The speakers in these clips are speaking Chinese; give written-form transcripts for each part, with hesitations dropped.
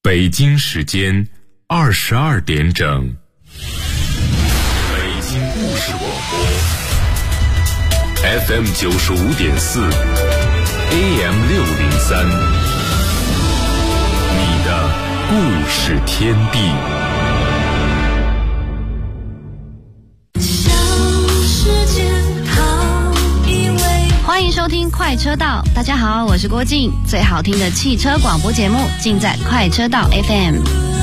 北京时间22点整。北京故事广播 FM 95.4 AM 603，你的故事天地。 欢迎收听快车道，大家好，我是郭静，最好听的汽车广播节目尽在快车道 FM。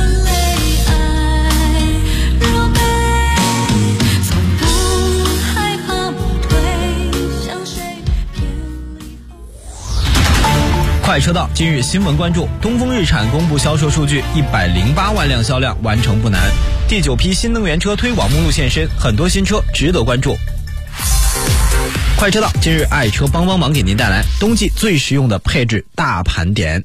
快车道今日新闻关注：东风日产公布销售数据，108万辆销量，完成不难。第9批新能源车推广目录现身，很多新车值得关注。快车道今日爱车帮帮忙给您带来冬季最实用的配置大盘点，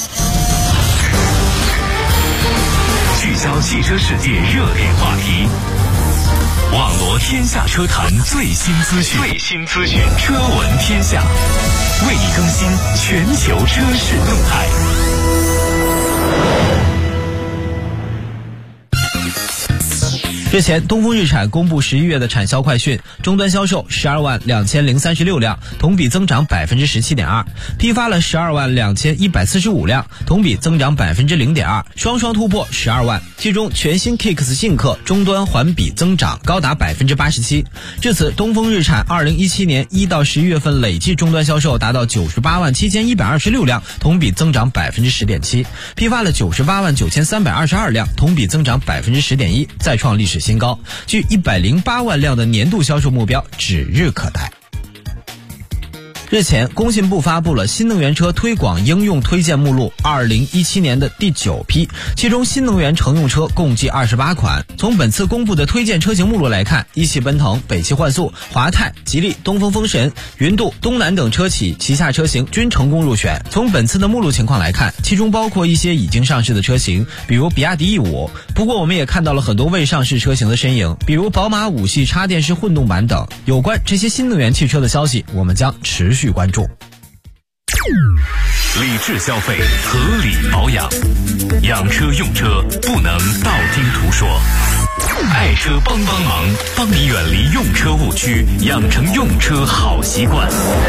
聚焦汽车世界热点话题，网罗天下车坛最新资讯，车闻天下，为你更新全球车市动态。 日前，东风日产公布11月的产销快讯，终端销售12万2036辆，同比增长 17.2%， 批发了12万2145辆，同比增长 0.2%， 双双突破12万。其中全新 Kicks 信客终端环比增长高达 87%。至此，东风日产2017年1到11月份累计终端销售达到98万7126辆，同比增长 10.7%， 批发了98万9322辆，同比增长 10.1%， 再创历史新高，距108万辆的年度销售目标指日可待。日前，工信部发布了新能源车推广应用推荐目录2017年的第9批，其中新能源乘用车共计28款。从本次公布的推荐车型目录来看，一汽奔腾、北汽幻速、华泰、吉利、东风风神、云度、东南等车企旗下车型均成功入选。从本次的目录情况来看，其中包括一些已经上市的车型，比如比亚迪 E5， 不过我们也看到了很多未上市车型的身影，比如宝马5系插电式混动版等。有关这些新能源汽车的消息，我们将持续关注。 理智消费，合理保养，养车用车不能道听途说。爱车帮帮忙，帮你远离用车误区，养成用车好习惯。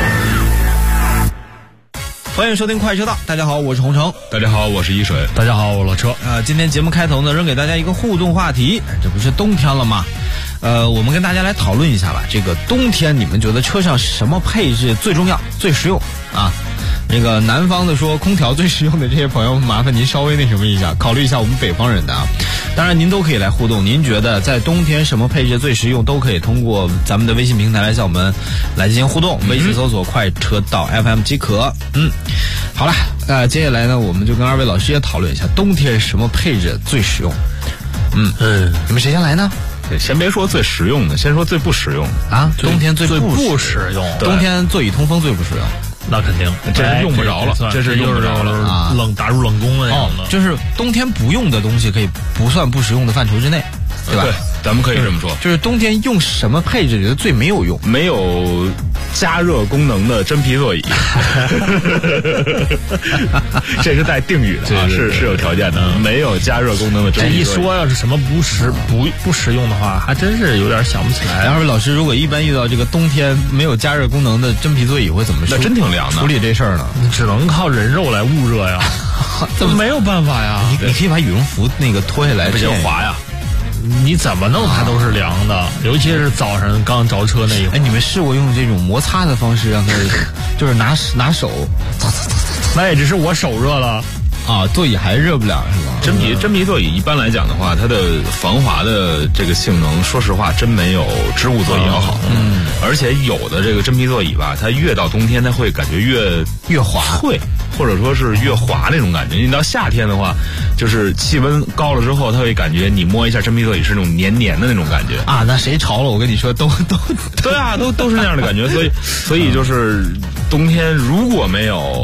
欢迎收听快车道，大家好，我是洪城。 大家好，我是一水。 大家好，我老车。 今天节目开头呢，扔给大家一个互动话题，这不是冬天了吗？我们跟大家来讨论一下吧。这个冬天你们觉得车上什么配置最重要、最实用啊？那个南方的说空调最实用的这些朋友，麻烦您稍微那什么一下，考虑一下我们北方人的啊。当然您都可以来互动，您觉得在冬天什么配置最实用，都可以通过咱们的微信平台来向我们来进行互动，微信搜索快车道 FM 即可。好了，接下来呢，我们就跟二位老师也讨论一下冬天什么配置最实用。你们谁先来呢？ 先别说最实用的，先说最不实用的啊！冬天最不实用， 冬天座椅通风最不实用， 那肯定， 这是用不着了，这是用不着了啊！打入冷宫的那种的， 就是冬天不用的东西可以不算不实用的范畴之内，对吧？ 对，咱们可以这么说， 就是冬天用什么配置觉得最没有用？ 没有加热功能的真皮座椅，这是带定语的啊，是有条件的。没有加热功能的真皮座椅， 一说要是什么不实用的话，还真是有点想不起来。 二位老师，如果一般遇到这个冬天没有加热功能的真皮座椅，会怎么说？ 那真挺凉的。 处理这事儿呢？ 你只能靠人肉来捂热呀，这没有办法呀。 你可以把羽绒服那个脱下来， 不行滑呀。 你怎么弄它都是凉的，尤其是早上刚着车那一会儿。 你们试过用这种摩擦的方式让它，就是拿手， 那也只是我手热了啊，座椅还热不了是吧？ 真皮座椅一般来讲的话，它的防滑的这个性能，说实话真没有织物座椅要好。而且有的这个真皮座椅吧，它越到冬天，它会感觉越滑脆，或者说是越滑那种感觉。你到夏天的话，就是气温高了之后，它会感觉你摸一下真皮座椅是那种黏黏的那种感觉啊。那谁潮了，我跟你说，都对啊，都是那样的感觉。所以就是冬天如果没有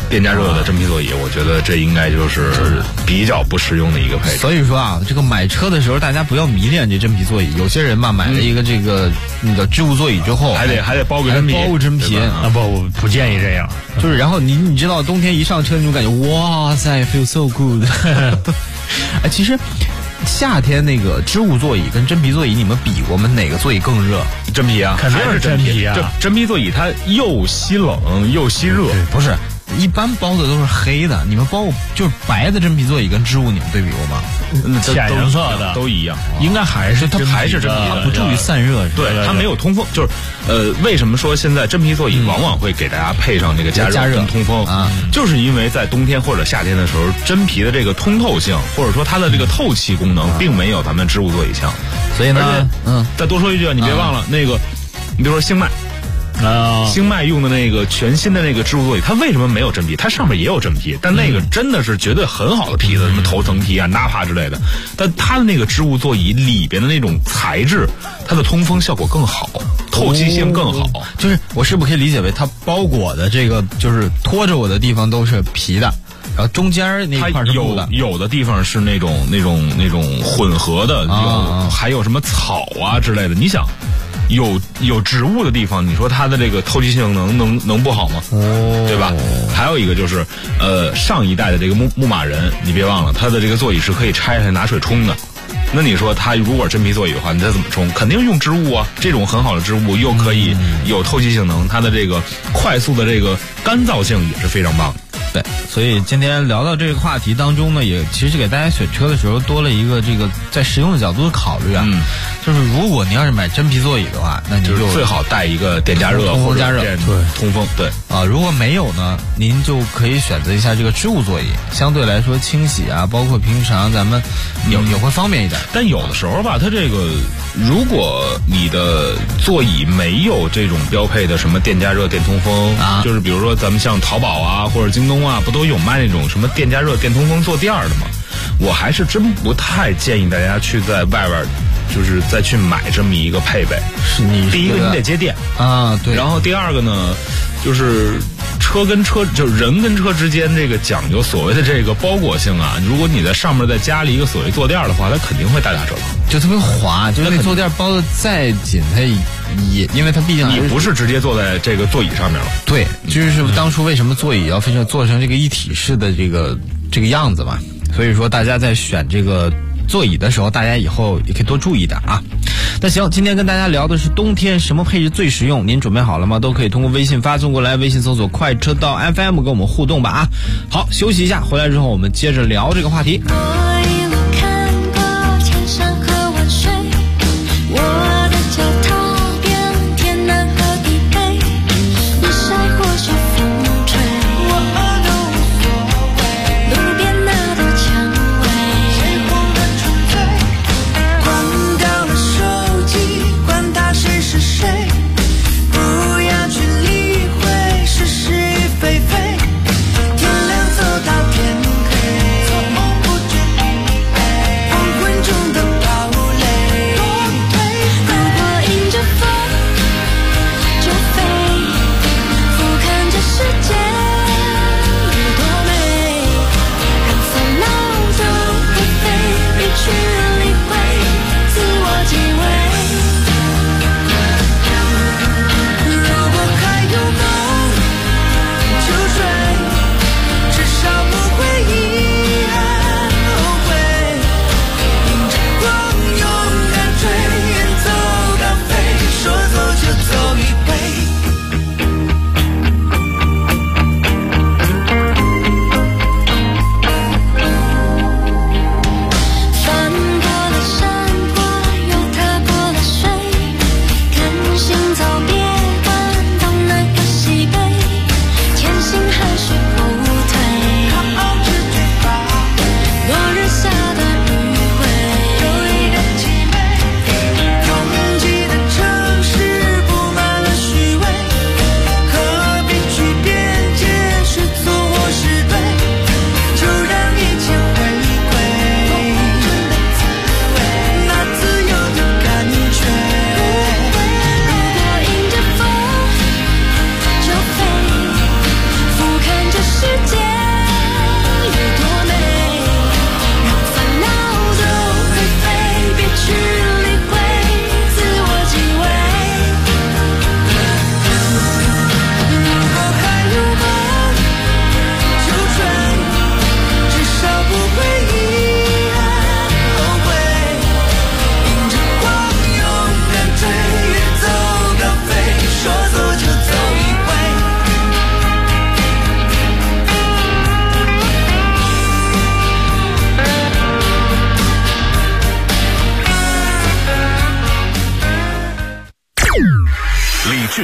电加热的真皮座椅，我觉得这应该就是比较不实用的一个配置。 所以说啊，这个买车的时候大家不要迷恋这真皮座椅。有些人嘛，买了一个这个那个织物座椅之后， 还得包个真皮， 包个真皮啊，不建议这样。 就是然后你知道冬天一上车那种感觉，哇塞 ，feel so good。哎，其实夏天那个织物座椅跟真皮座椅，你们比过吗？哪个座椅更热？ 真皮啊， 肯定是真皮啊。 真皮座椅它又吸冷又吸热， 不是。一般包的都是黑的，你们包就是白的真皮座椅跟织物，你们对比过吗？ 浅颜色的都一样， 应该还是它还是真皮的， 不助于散热。 对，它没有通风，就是为什么说现在真皮座椅往往会给大家配上这个加热跟通风啊？就是因为在冬天或者夏天的时候，真皮的这个通透性或者说它的这个透气功能，并没有咱们织物座椅强。 所以呢， 再多说一句啊，你别忘了那个，你比如说星脉。星脉用的那个全新的那个织物座椅，它为什么没有真皮？它上面也有真皮，但那个真的是绝对很好的皮子，什么头层皮啊、纳帕之类的。但它的那个织物座椅里边的那种材质，它的通风效果更好，透气性更好。 就是我是不是可以理解为它包裹的这个就是拖着我的地方都是皮的，然后中间那块是布的， 有的地方是那种混合的，还有什么草啊之类的。你想。有植物的地方，你说它的这个透气性能不好吗？对吧？还有一个就是上一代的这个牧马人，你别忘了它的这个座椅是可以拆下来拿水冲的。那你说它如果真皮座椅的话，你再怎么冲？肯定用织物啊，这种很好的织物又可以有透气性能，它的这个快速的这个干燥性也是非常棒的。 对，所以今天聊到这个话题当中呢，也其实给大家选车的时候多了一个这个在实用的角度的考虑啊。就是如果你要是买真皮座椅的话，那你就最好带一个电加热或者电通风。对啊，如果没有呢，您就可以选择一下这个织物座椅，相对来说清洗啊，包括平常咱们也会方便一点。 但有的时候吧，它这个如果你的座椅没有这种标配的什么电加热、电通风啊，就是比如说咱们像淘宝啊或者京东啊，不都有卖那种什么电加热、电通风坐垫的吗？我还是真不太建议大家去在外边就是再去买这么一个配备。 是你第一个你得接电啊，对。 然后第二个呢，就是车跟车，就是人跟车之间这个讲究所谓的这个包裹性啊。如果你在上面再加了一个所谓坐垫的话，它肯定会大打折扣， 就特别滑。就是那坐垫包的再紧，它也因为它毕竟你不是直接坐在这个座椅上面了。 对，就是当初为什么座椅要非常做成这个一体式的这个样子嘛。所以说大家在选这个座椅的时候，大家以后也可以多注意点啊。那行，今天跟大家聊的是冬天什么配置最实用，您准备好了吗？都可以通过微信发送过来，微信搜索快车道 FM 跟我们互动吧啊。好，休息一下，回来之后我们接着聊这个话题。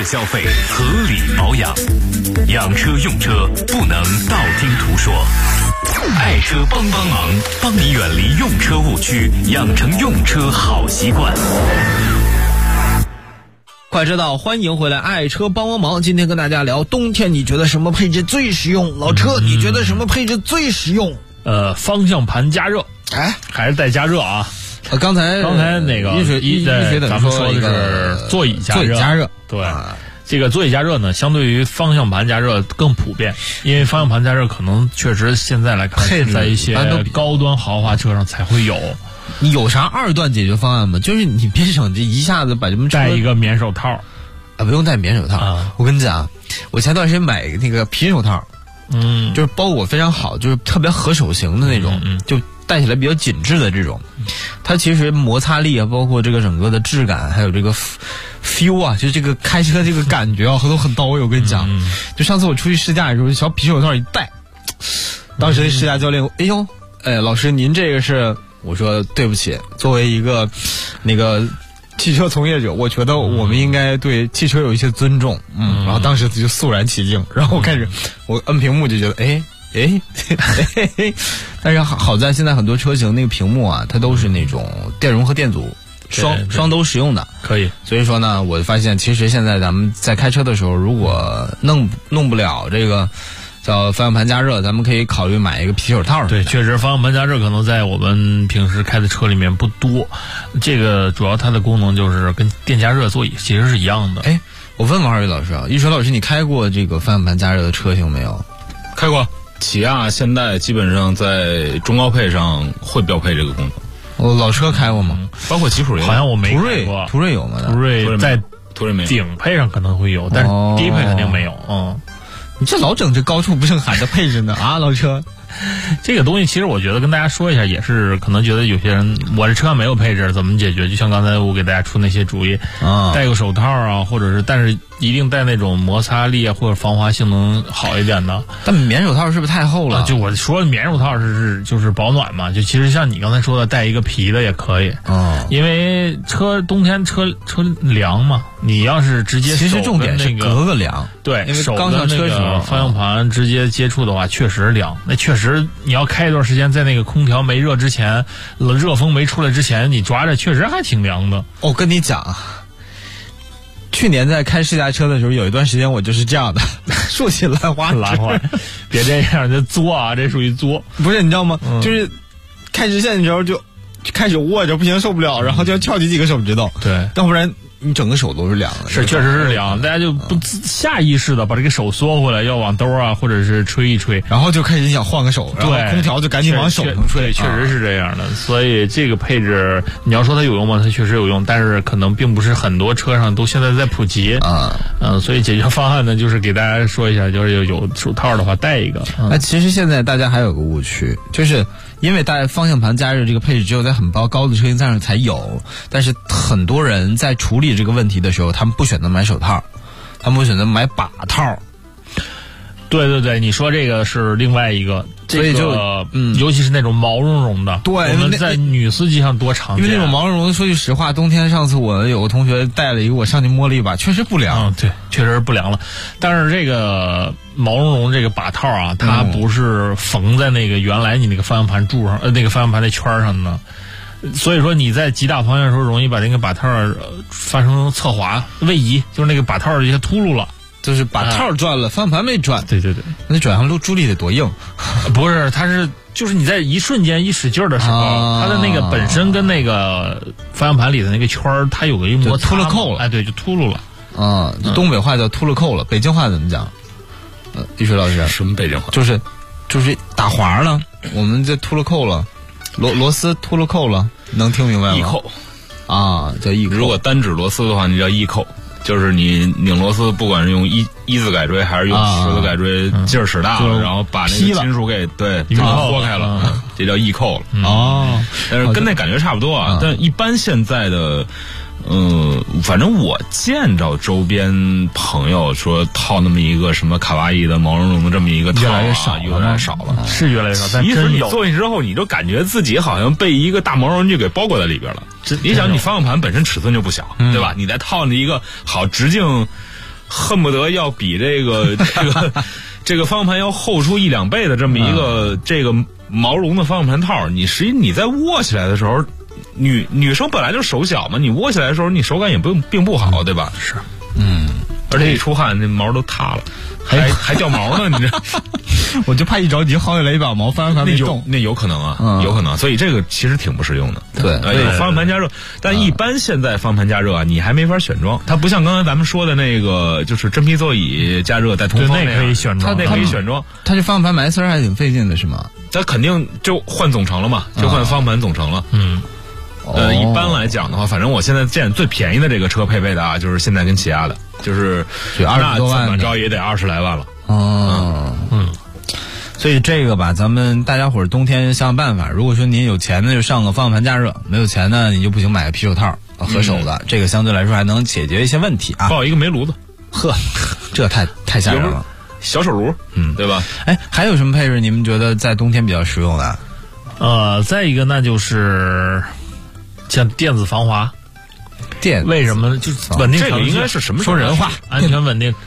适消费，合理保养。养车用车不能道听途说，爱车帮忙，帮你远离用车误区，养成用车好习惯。 快车道，欢迎回来，爱车帮忙。今天跟大家聊冬天你觉得什么配置最实用？老车你觉得什么配置最实用？ 方向盘加热，还是带加热啊？刚才那个一水咱们说的是座椅加热，对。这个座椅加热呢，相对于方向盘加热更普遍，因为方向盘加热可能确实现在来看是在一些高端豪华车上才会有。 你有啥二段解决方案吗？就是你别省这一下子把这么戴一个棉手套不用戴棉手套我跟你讲，我前段时间买那个皮手套，就是包裹非常好，就是特别合手型的那种，就戴起来比较紧致的这种，它其实摩擦力啊，包括这个整个的质感，还有这个 feel 啊，就这个开车这个感觉啊，都很到位。我跟你讲，就上次我出去试驾的时候，小皮手套一戴，当时那试驾教练，老师您这个是，我说对不起，作为一个那个汽车从业者，我觉得我们应该对汽车有一些尊重，然后当时就肃然起敬，然后我摁屏幕就觉得但是好在现在很多车型那个屏幕啊，它都是那种电容和电阻双都使用的， 可以。 所以说呢，我发现其实现在咱们在开车的时候，如果弄不了这个叫方向盘加热，咱们可以考虑买一个皮手套。 对，确实方向盘加热可能在我们平时开的车里面不多，这个主要它的功能就是跟电加热座椅其实是一样的。 我问问二位老师啊，一水老师，你开过这个方向盘加热的车型没有？ 开过。起亚现在基本上在中高配上会标配这个功能。 老车开过吗？ 包括吉普也好像我没开过。 途锐有吗？ 途锐在途锐没有， 顶配上可能会有，但是低配肯定没有。 你这老整这高处不胜寒的配置呢啊，老车。 这个东西其实我觉得跟大家说一下，也是可能觉得有些人我这车上没有配置怎么解决，就像刚才我给大家出那些主意，戴个手套啊，或者是但是一定戴那种摩擦力啊或者防滑性能好一点的。 但棉手套是不是太厚了？ 就我说棉手套就是保暖嘛，就其实像你刚才说的戴一个皮的也可以。因为冬天车凉嘛，你要是直接其实重点是隔个凉。 对， 因为刚上车时候方向盘直接接触的话确实凉，那确实你要开一段时间，在那个空调没热之前，热风没出来之前，你抓着确实还挺凉的。 我跟你讲，去年在开试驾车的时候，有一段时间我就是这样的，竖起兰花， 别这样，这作啊，这属于作。 不是，你知道吗？就是开直线的时候就开始握着，不行受不了，然后就要翘起几个手指头。 对， 要不然你整个手都是凉的。 是，确实是凉，大家就不下意识的把这个手缩回来，要往兜啊，或者是吹一吹， 然后就开始想换个手，然后空调就赶紧往手上吹。 确实是这样的。所以这个配置，你要说它有用吗？它确实有用，但是可能并不是很多车上都现在在普及所以解决方案呢，就是给大家说一下，就是有手套的话戴一个。 其实现在大家还有个误区，就是因为带方向盘加热这个配置只有在很高的车型上才有，但是很多人在处理这个问题的时候，他们不选择买手套，他们会选择买把套。 对，你说这个是另外一个， 所以就尤其是那种毛茸茸的， 对， 我们在女司机上多常见。 因为那种毛茸茸的，说句实话，冬天上次我有个同学带了一个，我上去摸了一把，确实不凉。 对，确实不凉了。但是这个毛茸茸这个把套啊，它不是缝在那个原来你那个方向盘柱上，那个方向盘那圈上的。所以说你在急打方向的时候，容易把那个把套发生侧滑、位移，就是那个把套一下秃噜了。 就是把套转了，方向盘没转。 对， 那转向助力得多硬？ 不是，它是就是你在一瞬间一使劲的时候，它的那个本身跟那个方向盘里的那个圈儿，它有个摩擦， 秃了扣了。 对，就秃噜了。 东北话叫秃了扣了，北京话怎么讲？一水老师， 什么北京话？ 就是打滑了，我们这秃了扣了，螺丝秃了扣了，能听明白吗？ 易扣叫易扣。 如果单指螺丝的话，那叫易扣。就是你拧螺丝，不管是用一字改锥还是用10字改锥，劲儿使大了，然后把那个金属给豁开了，这叫易扣了。但是跟那感觉差不多啊。但一般现在的，反正我见着周边朋友说套那么一个什么卡哇伊的毛茸茸的这么一个套， 越来越少了， 是越来越少。但其实你坐进之后，你就感觉自己好像被一个大毛绒就给包裹在里边了。你想，你方向盘本身尺寸就不小，对吧？你再套着一个好直径恨不得要比这个方向盘要厚出1-2倍的这么一个这个毛绒的方向盘套，实际你在握起来的时候，女生本来就手小嘛，你握起来的时候你手感也并不好，对吧？ 是， 而且一出汗那毛都塌了，还掉毛呢，你这。 我就怕一着急薅下来一把毛，方向盘没动， 那有可能啊，有可能，所以这个其实挺不实用的。 对， 方向盘加热，但一般现在方向盘加热啊，你还没法选装，它不像刚才咱们说的那个，就是真皮座椅加热带通风那可以选装， 它那可以选装。 它这方向盘埋丝还挺费劲的，是吗？ 它肯定就换总成了嘛，就换方向盘总成了。一般来讲的话，反正我现在见最便宜的这个车配备的啊，就是现在跟起亚的，就是 20多万， 怎么着也得20来万了。 所以这个吧，咱们大家伙儿冬天想想办法。如果说您有钱呢，就上个方向盘加热；没有钱呢，你就不行买个皮手套合手的，这个相对来说还能解决一些问题啊。 抱一个煤炉子， 呵，这太吓人了。 小手炉，对吧？ 哎，还有什么配置你们觉得在冬天比较实用的？ 再一个那就是像电子防滑。为什么就稳定？ 这个应该是什么？ 说人话，安全稳定。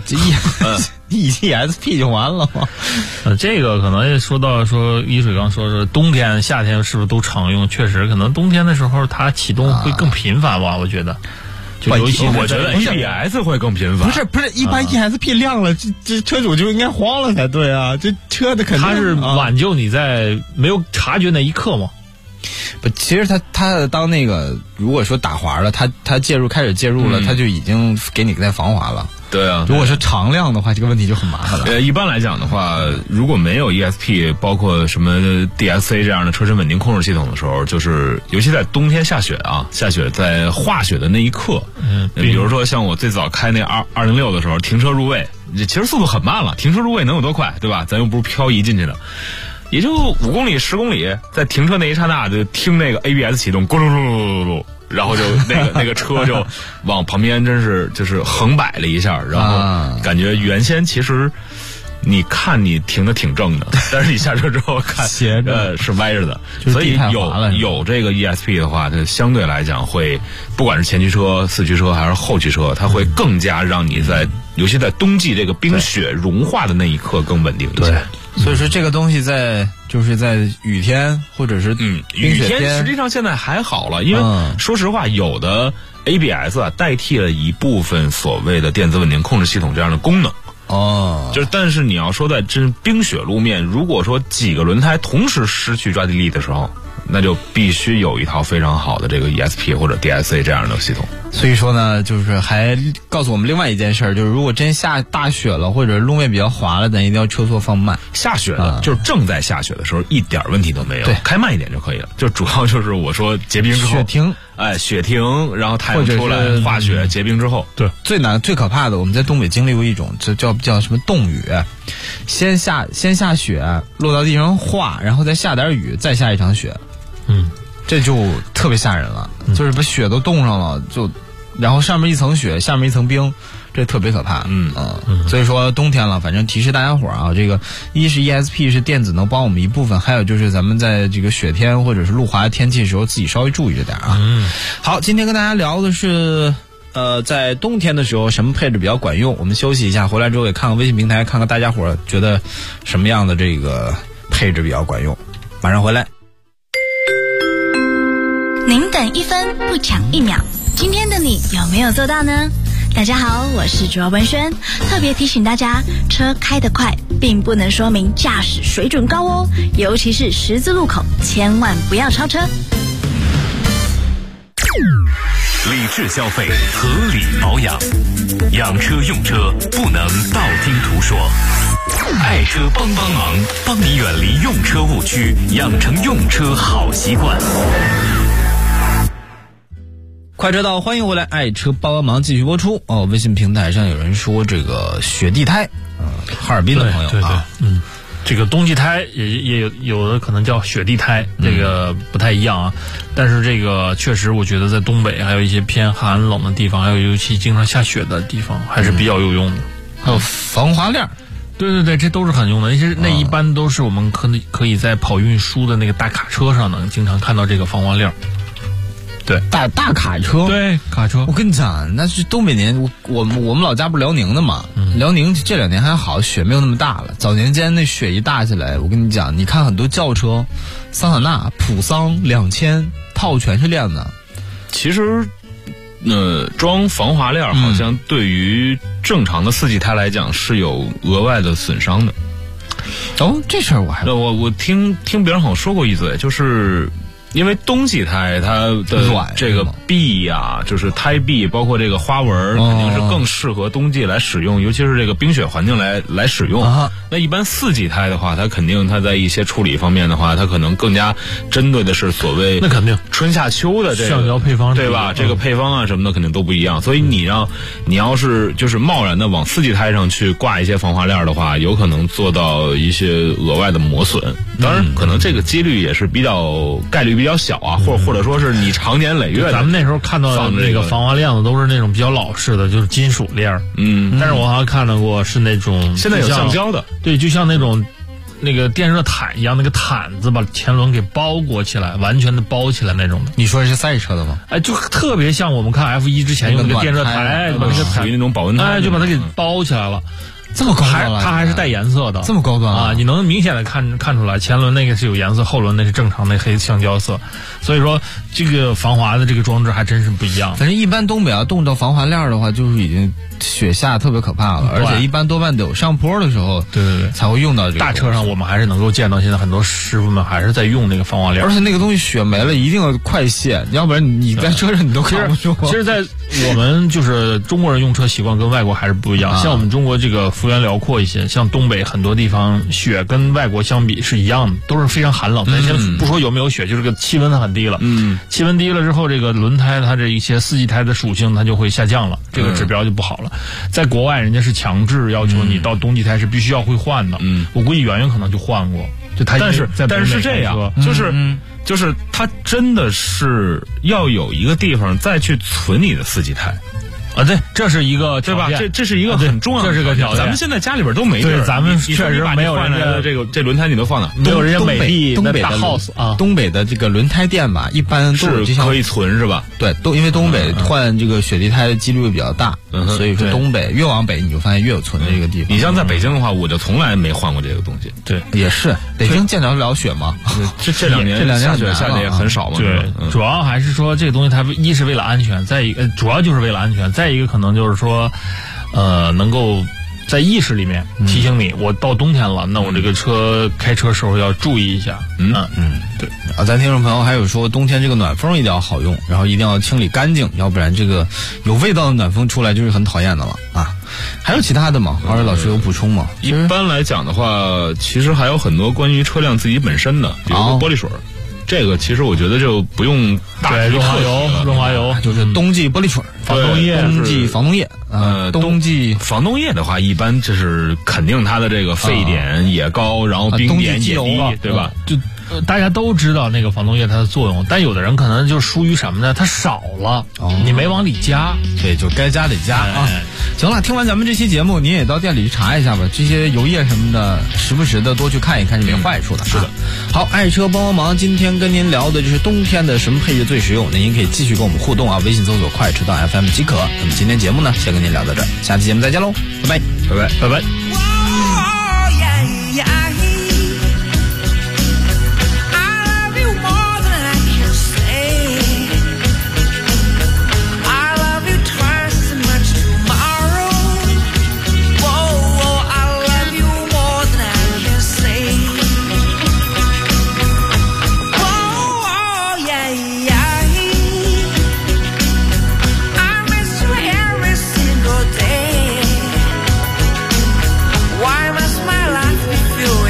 ESP 就完了吗？ 这个可能也说到一水刚说冬天、夏天是不是都常用？确实，可能冬天的时候它启动会更频繁吧？我觉得。尤其我觉得 ABS 会更频繁。 不是，一般 ESP 亮了，这车主就应该慌了才对啊！这车的肯定它是挽救你在没有察觉那一刻嘛。 不，其实它当那个如果说打滑了，它开始介入了，它就已经给你在防滑了。 对啊， 如果是常亮的话，这个问题就很麻烦了。 一般来讲的话，如果没有 ESP， 包括什么 DSC 这样的车身稳定控制系统的时候，就是尤其在冬天下雪在化雪的那一刻，比如说像我最早开那206的时候，停车入位，其实速度很慢了，停车入位能有多快，对吧？咱又不是漂移进去的。也就5公里、10公里，在停车那一刹那，就听那个 ABS 启动，咕噜噜噜噜噜，然后就那个车就往旁边就是横摆了一下，然后感觉原先其实你看你停的挺正的，但是你下车之后看斜着是歪着的，所以有这个 ESP 的话，它相对来讲会不管是前驱车、四驱车还是后驱车，它会更加让你尤其在冬季这个冰雪融化的那一刻更稳定一些。 所以说这个东西在雨天或者是雨天实际上现在还好了，因为说实话，有的 ABS 代替了一部分所谓的电子稳定控制系统这样的功能。但是你要说在真冰雪路面，如果说几个轮胎同时失去抓地力的时候，那就必须有一套非常好的这个 ESP 或者 DSC 这样的系统。 所以说呢，就是还告诉我们另外一件事，就是如果真下大雪了或者路面比较滑了，咱一定要车速放慢。 下雪的就是正在下雪的时候一点问题都没有，对，开慢一点就可以了。就主要就是我说结冰之后，雪停，然后太阳出来化雪结冰之后， 对，最可怕的，我们在东北经历过一种叫什么冻雨，先下雪落到地上化，然后再下点雨，再下一场雪。这就特别吓人了，就是把雪都冻上了，然后上面一层雪，下面一层冰，这特别可怕。所以说冬天了，反正提示大家伙啊，这个一是 ESP 是电子能帮我们一部分，还有就是咱们在这个雪天或者是路滑天气的时候，自己稍微注意着点啊。好，今天跟大家聊的是在冬天的时候什么配置比较管用。我们休息一下，回来之后也看看微信平台，看看大家伙觉得什么样的这个配置比较管用。马上回来。 您等1分不抢1秒，今天的你有没有做到呢？大家好，我是主要文轩，特别提醒大家，车开得快并不能说明驾驶水准高哦，尤其是十字路口，千万不要超车。 理智消费，合理保养，养车用车不能道听途说。爱车帮忙，帮你远离用车误区，养成用车好习惯。 快车道，欢迎回来，爱车帮忙继续播出。微信平台上有人说这个雪地胎，哈尔滨的朋友啊， 这个冬季胎也有的可能叫雪地胎，这个不太一样啊。但是这个确实，我觉得在东北还有一些偏寒冷的地方，还有尤其经常下雪的地方，还是比较有用的。 还有防滑链， 对，这都是很用的。那一般都是我们可以在跑运输的那个大卡车上能经常看到这个防滑链。 对， 大卡车， 对，卡车。 我跟你讲，那是东北年，我们老家不是辽宁的嘛，辽宁这2年还好，雪没有那么大了。早年间那雪一大起来，我跟你讲，你看很多轿车，桑塔纳、普桑2000套全是链子。 其实，装防滑链好像对于正常的4季胎来讲是有额外的损伤的。 哦，这事儿我听别人好像说过一嘴，就是因为冬季胎它的这个壁呀，就是胎壁，包括这个花纹，肯定是更适合冬季来使用，尤其是这个冰雪环境来使用。那一般4季胎的话，它肯定它在一些处理方面的话，它可能更加针对的是所谓那肯定春夏秋的这个橡胶配方， 对吧？这个配方啊什么的肯定都不一样，所以你要是就是贸然的往4季胎上去挂一些防滑链的话，有可能做到一些额外的磨损。当然，可能这个几率也是概率比较小啊，或者说是你长年累月的。 咱们那时候看到的那个防滑链子都是那种比较老式的，就是金属链。但是我好像看到过是那种现在有橡胶的， 对，就像那种那个电热毯一样，那个毯子把前轮给包裹起来，完全的包起来那种的。 你说的是赛车的吗？ 就特别像我们看 F1之前用那个电热毯，把那个属于那种保温毯， 就把它给包起来了。 这么高端了， 它还是带颜色的， 这么高端啊！你能明显的看出来，前轮那个是有颜色，后轮那是正常的黑橡胶色。所以说，这个防滑的这个装置还真是不一样。 反正一般东北要动到防滑链的话，就是已经雪下特别可怕了，而且一般多半得有上坡的时候， 对， 才会用到这个。 大车上我们还是能够见到，现在很多师傅们还是在用那个防滑链， 而且那个东西雪没了一定要快卸，要不然你在车上你都扛不住。 其实，在我们就是中国人用车习惯跟外国还是不一样，像我们中国这个幅员辽阔一些。像东北很多地方雪跟外国相比是一样的，都是非常寒冷。咱先不说有没有雪，就是这个气温它很低了。气温低了之后，这个轮胎它这一些4季胎的属性它就会下降了，这个指标就不好了。在国外人家是强制要求你到冬季胎是必须要会换的。我估计圆圆可能就换过，就他但是这样，就是它真的是要有一个地方再去存你的4季胎。 对，这是一个对吧？这是一个很重要的， 这是个条件。 咱们现在家里边都没地儿， 咱们确实没有人家这轮胎你都放哪？ 没有人家美的东北大 house 啊， 东北的这个轮胎店吧，一般都是可以存是吧？ 对，因为东北换这个雪地胎的几率比较大，所以说东北越往北你就发现越有存的这个地方。 你像在北京的话，我就从来没换过这个东西。 对， 也是北京见着了雪吗？ 这2年下雪下的也很少嘛。 对，主要还是说这个东西它一是为了安全，再一个主要就是为了安全，再一个可能就是说。能够在意识里面提醒你，我到冬天了，那我这个开车时候要注意一下。 对啊，咱听众朋友还有说，冬天这个暖风一定要好用，然后一定要清理干净，要不然这个有味道的暖风出来就是很讨厌的了啊。还有其他的吗？二位老师有补充吗？ 一般来讲的话，其实还有很多关于车辆自己本身的，比如说玻璃水。这个其实我觉得就不用大润滑油就是冬季玻璃水、 防冻液、 冬季防冻液。冬季防冻液的话，一般就是肯定它的这个沸点也高，然后冰点也低，对吧？ 就大家都知道那个防冻液它的作用，但有的人可能就疏于什么呢？它少了，你没往里加， 对，就该加得加啊。行了，听完咱们这期节目，你也到店里去查一下吧，这些油液什么的，时不时的多去看一看是没坏处的。 是的。 好，爱车帮忙，今天跟您聊的就是冬天的什么配置最实用，那您可以继续跟我们互动啊，微信搜索快车道 FM 即可。那么今天节目呢，先跟您聊到这儿，下期节目再见喽，拜拜， 拜拜，拜拜。 Why must my life be filled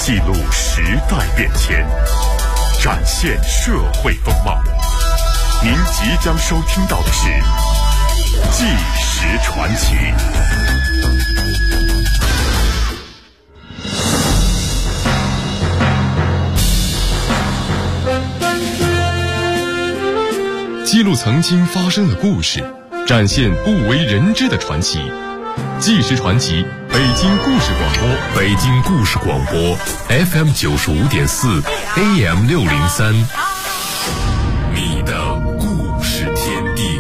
记录时代变迁，展现社会风貌。您即将收听到的是《纪实传奇》。记录曾经发生的故事，展现不为人知的传奇。纪实传奇，北京故事广播，北京故事广播 FM 95.4 AM 603，你的故事天地。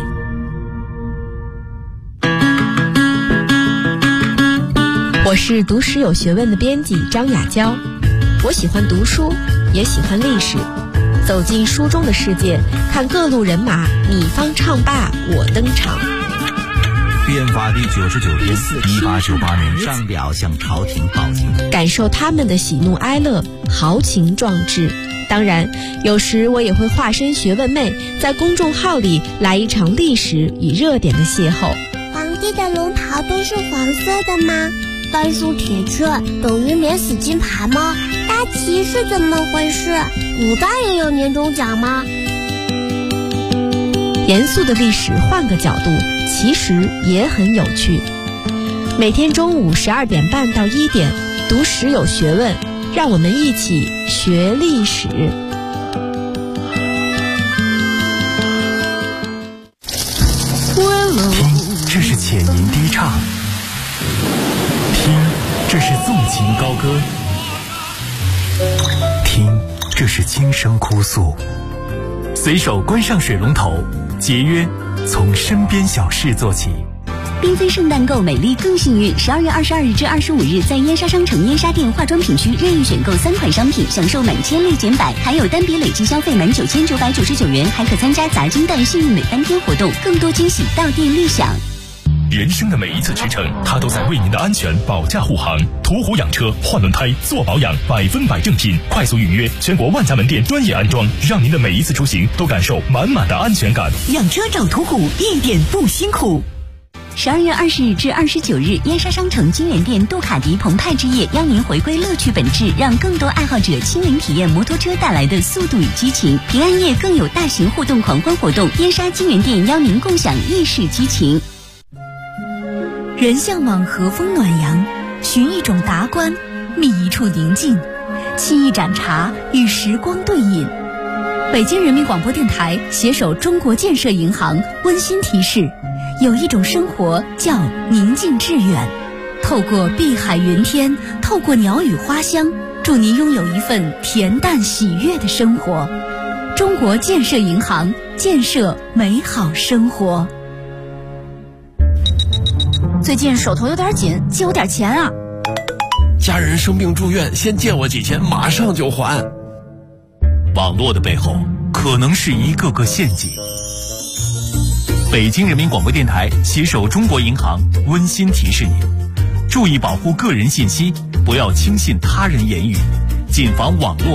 我是读史有学问的编辑张雅娇，我喜欢读书，也喜欢历史。走进书中的世界，看各路人马你方唱罢我登场。 变法第99天，1898年上表向朝廷报警， 感受他们的喜怒哀乐，豪情壮志。当然，有时我也会化身学问妹，在公众号里来一场历史与热点的邂逅。 皇帝的龙袍都是黄色的吗？甘肃铁雀等于免死金牌吗？大旗是怎么回事？古代也有年终奖吗？ 严肃的历史换个角度，其实也很有趣。每天中午12点半到1点，读史有学问，让我们一起学历史。 听，这是浅吟低唱；听，这是纵情高歌；听，这是轻声哭诉。随手关上水龙头，节约从身边小事做起。 缤纷圣诞购美丽更幸运，12月22日至25日，在燕莎商城燕莎店化妆品区任意选购3款商品，享受满千立减100，还有单笔累计消费满9999元，还可参加砸金蛋幸运美3天活动，更多惊喜到店立享。 人生的每一次驰骋，它都在为您的安全保驾护航。途虎养车换轮胎做保养，100%正品，快速预约，全国万家门店专业安装，让您的每一次出行都感受满满的安全感。 养车找途虎，一点不辛苦。12月20日至29日，燕莎商城金源店杜卡迪澎湃之夜，邀您回归乐趣本质，让更多爱好者亲临体验摩托车带来的速度与激情。平安夜更有大型互动狂欢活动，燕莎金源店邀您共享意式激情。 人向往和风暖阳，寻一种达观，觅一处宁静，沏一盏茶，与时光对饮。北京人民广播电台携手中国建设银行温馨提示：有一种生活叫宁静致远。透过碧海云天，透过鸟语花香，祝您拥有一份恬淡喜悦的生活。中国建设银行，建设美好生活。最近手头有点紧，借我点钱啊！ 家人生病住院，先借我几千，马上就还。 网络的背后可能是一个个陷阱。北京人民广播电台携手中国银行温馨提示您：注意保护个人信息，不要轻信他人言语，谨防网络